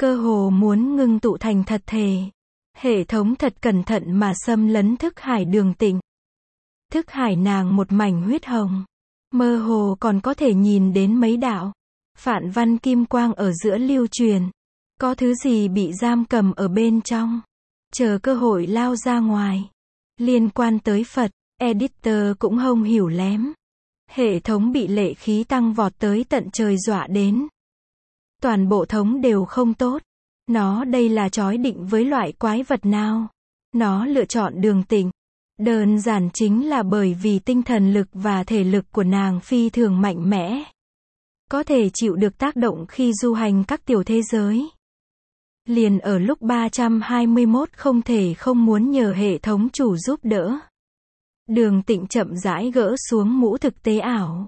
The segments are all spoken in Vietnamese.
cơ hồ muốn ngưng tụ thành thật thể. Hệ thống thật cẩn thận mà xâm lấn thức hải Đường Tịnh. Thức hải nàng một mảnh huyết hồng. Mơ hồ còn có thể nhìn đến mấy đạo phản văn kim quang ở giữa lưu truyền. Có thứ gì bị giam cầm ở bên trong, chờ cơ hội lao ra ngoài. Liên quan tới Phật, editor cũng không hiểu lém. Hệ thống bị lệ khí tăng vọt tới tận trời dọa đến. Toàn bộ thống đều không tốt. Nó đây là chói định với loại quái vật nào? Nó lựa chọn Đường Tịnh. Đơn giản chính là bởi vì tinh thần lực và thể lực của nàng phi thường mạnh mẽ. Có thể chịu được tác động khi du hành các tiểu thế giới. Liền ở lúc 321 không thể không muốn nhờ hệ thống chủ giúp đỡ. Đường Tịnh chậm rãi gỡ xuống mũ thực tế ảo.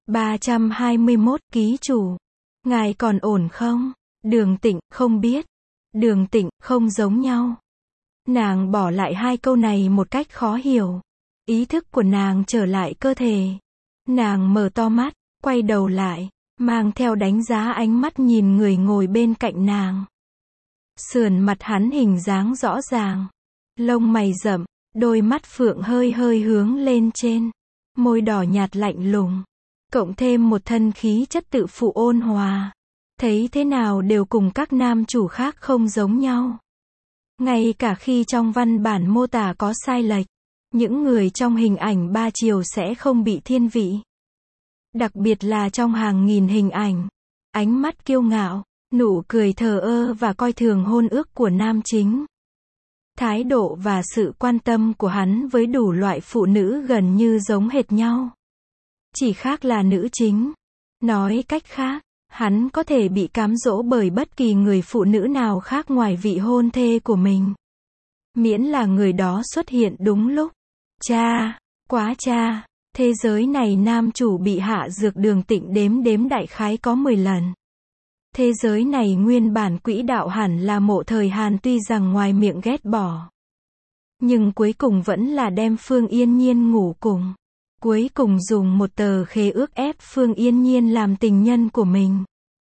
321 ký chủ. Ngài còn ổn không? Đường Tịnh, không biết. Đường Tịnh, không giống nhau. Nàng bỏ lại hai câu này một cách khó hiểu. Ý thức của nàng trở lại cơ thể. Nàng mở to mắt, quay đầu lại, mang theo đánh giá ánh mắt nhìn người ngồi bên cạnh nàng. Sườn mặt hắn hình dáng rõ ràng. Lông mày rậm, đôi mắt phượng hơi hơi hướng lên trên. Môi đỏ nhạt lạnh lùng. Cộng thêm một thân khí chất tự phụ ôn hòa. Thấy thế nào đều cùng các nam chủ khác không giống nhau. Ngay cả khi trong văn bản mô tả có sai lệch, những người trong hình ảnh ba chiều sẽ không bị thiên vị. Đặc biệt là trong hàng nghìn hình ảnh. Ánh mắt kiêu ngạo, nụ cười thờ ơ và coi thường hôn ước của nam chính. Thái độ và sự quan tâm của hắn với đủ loại phụ nữ gần như giống hệt nhau. Chỉ khác là nữ chính. Nói cách khác, hắn có thể bị cám dỗ bởi bất kỳ người phụ nữ nào khác ngoài vị hôn thê của mình. Miễn là người đó xuất hiện đúng lúc. Cha, quá cha, thế giới này nam chủ bị hạ dược Đường Tịnh đếm đại khái có 10 lần. Thế giới này nguyên bản quỹ đạo hẳn là Mộ Thời Hàn tuy rằng ngoài miệng ghét bỏ. Nhưng cuối cùng vẫn là đem Phương Yên Nhiên ngủ cùng. Cuối cùng dùng một tờ khế ước ép Phương Yên Nhiên làm tình nhân của mình.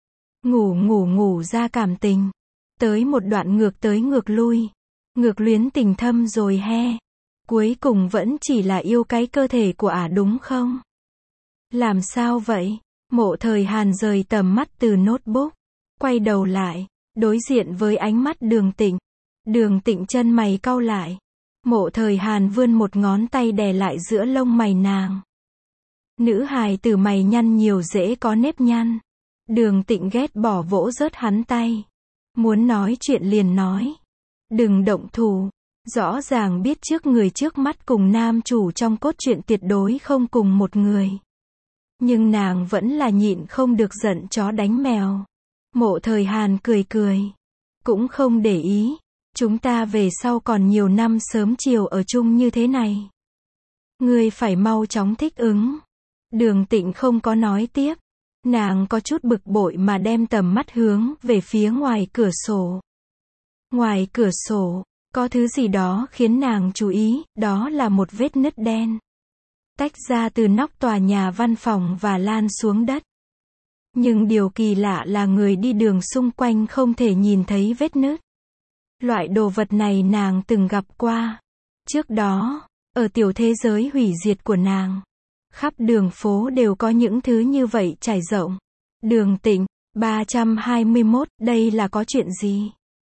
Ngủ ra cảm tình. Tới một đoạn ngược tới ngược lui. Ngược luyến tình thâm rồi he. Cuối cùng vẫn chỉ là yêu cái cơ thể của ả đúng không? Làm sao vậy? Mộ Thời Hàn rời tầm mắt từ notebook. Quay đầu lại. Đối diện với ánh mắt Đường Tịnh. Đường Tịnh chân mày cau lại. Mộ Thời Hàn vươn một ngón tay đè lại giữa lông mày nàng. Nữ hài tử mày nhăn nhiều dễ có nếp nhăn. Đường Tịnh ghét bỏ vỗ rớt hắn tay. Muốn nói chuyện liền nói. Đừng động thủ. Rõ ràng biết trước người trước mắt cùng nam chủ trong cốt truyện tuyệt đối không cùng một người. Nhưng nàng vẫn là nhịn không được giận chó đánh mèo. Mộ Thời Hàn cười cười. Cũng không để ý. Chúng ta về sau còn nhiều năm sớm chiều ở chung như thế này. Ngươi phải mau chóng thích ứng. Đường Tịnh không có nói tiếp. Nàng có chút bực bội mà đem tầm mắt hướng về phía ngoài cửa sổ. Ngoài cửa sổ, có thứ gì đó khiến nàng chú ý, đó là một vết nứt đen. Tách ra từ nóc tòa nhà văn phòng và lan xuống đất. Nhưng điều kỳ lạ là người đi đường xung quanh không thể nhìn thấy vết nứt. Loại đồ vật này nàng từng gặp qua. Trước đó, ở tiểu thế giới hủy diệt của nàng, khắp đường phố đều có những thứ như vậy trải rộng. Đường Tịnh, 321, đây là có chuyện gì?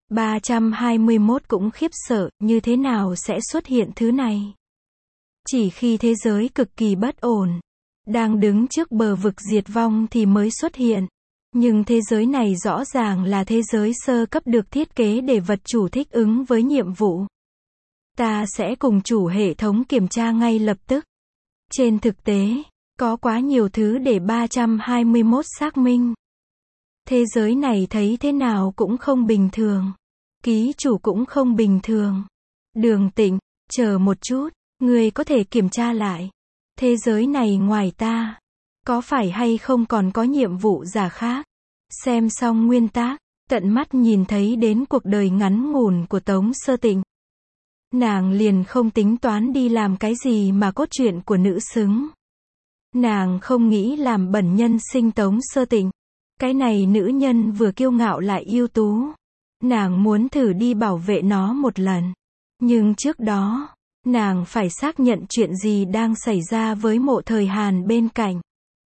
321 cũng khiếp sợ, như thế nào sẽ xuất hiện thứ này? Chỉ khi thế giới cực kỳ bất ổn, đang đứng trước bờ vực diệt vong thì mới xuất hiện. Nhưng thế giới này rõ ràng là thế giới sơ cấp được thiết kế để vật chủ thích ứng với nhiệm vụ. Ta sẽ cùng chủ hệ thống kiểm tra ngay lập tức. Trên thực tế, có quá nhiều thứ để 321 xác minh. Thế giới này thấy thế nào cũng không bình thường. Ký chủ cũng không bình thường. Đường Tịnh, chờ một chút, người có thể kiểm tra lại. Thế giới này ngoài ta, có phải hay không còn có nhiệm vụ giả khác? Xem xong nguyên tác, tận mắt nhìn thấy đến cuộc đời ngắn ngủn của Tống Sơ Tịnh. Nàng liền không tính toán đi làm cái gì mà cốt truyện của nữ xứng. Nàng không nghĩ làm bẩn nhân sinh Tống Sơ Tịnh. Cái này nữ nhân vừa kiêu ngạo lại ưu tú. Nàng muốn thử đi bảo vệ nó một lần. Nhưng trước đó, nàng phải xác nhận chuyện gì đang xảy ra với Mộ Thời Hàn bên cạnh.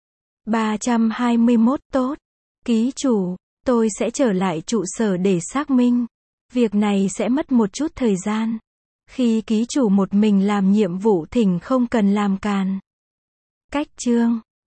321 tốt. Ký chủ, tôi sẽ trở lại trụ sở để xác minh. Việc này sẽ mất một chút thời gian. Khi ký chủ một mình làm nhiệm vụ thỉnh không cần làm càn. Cách chương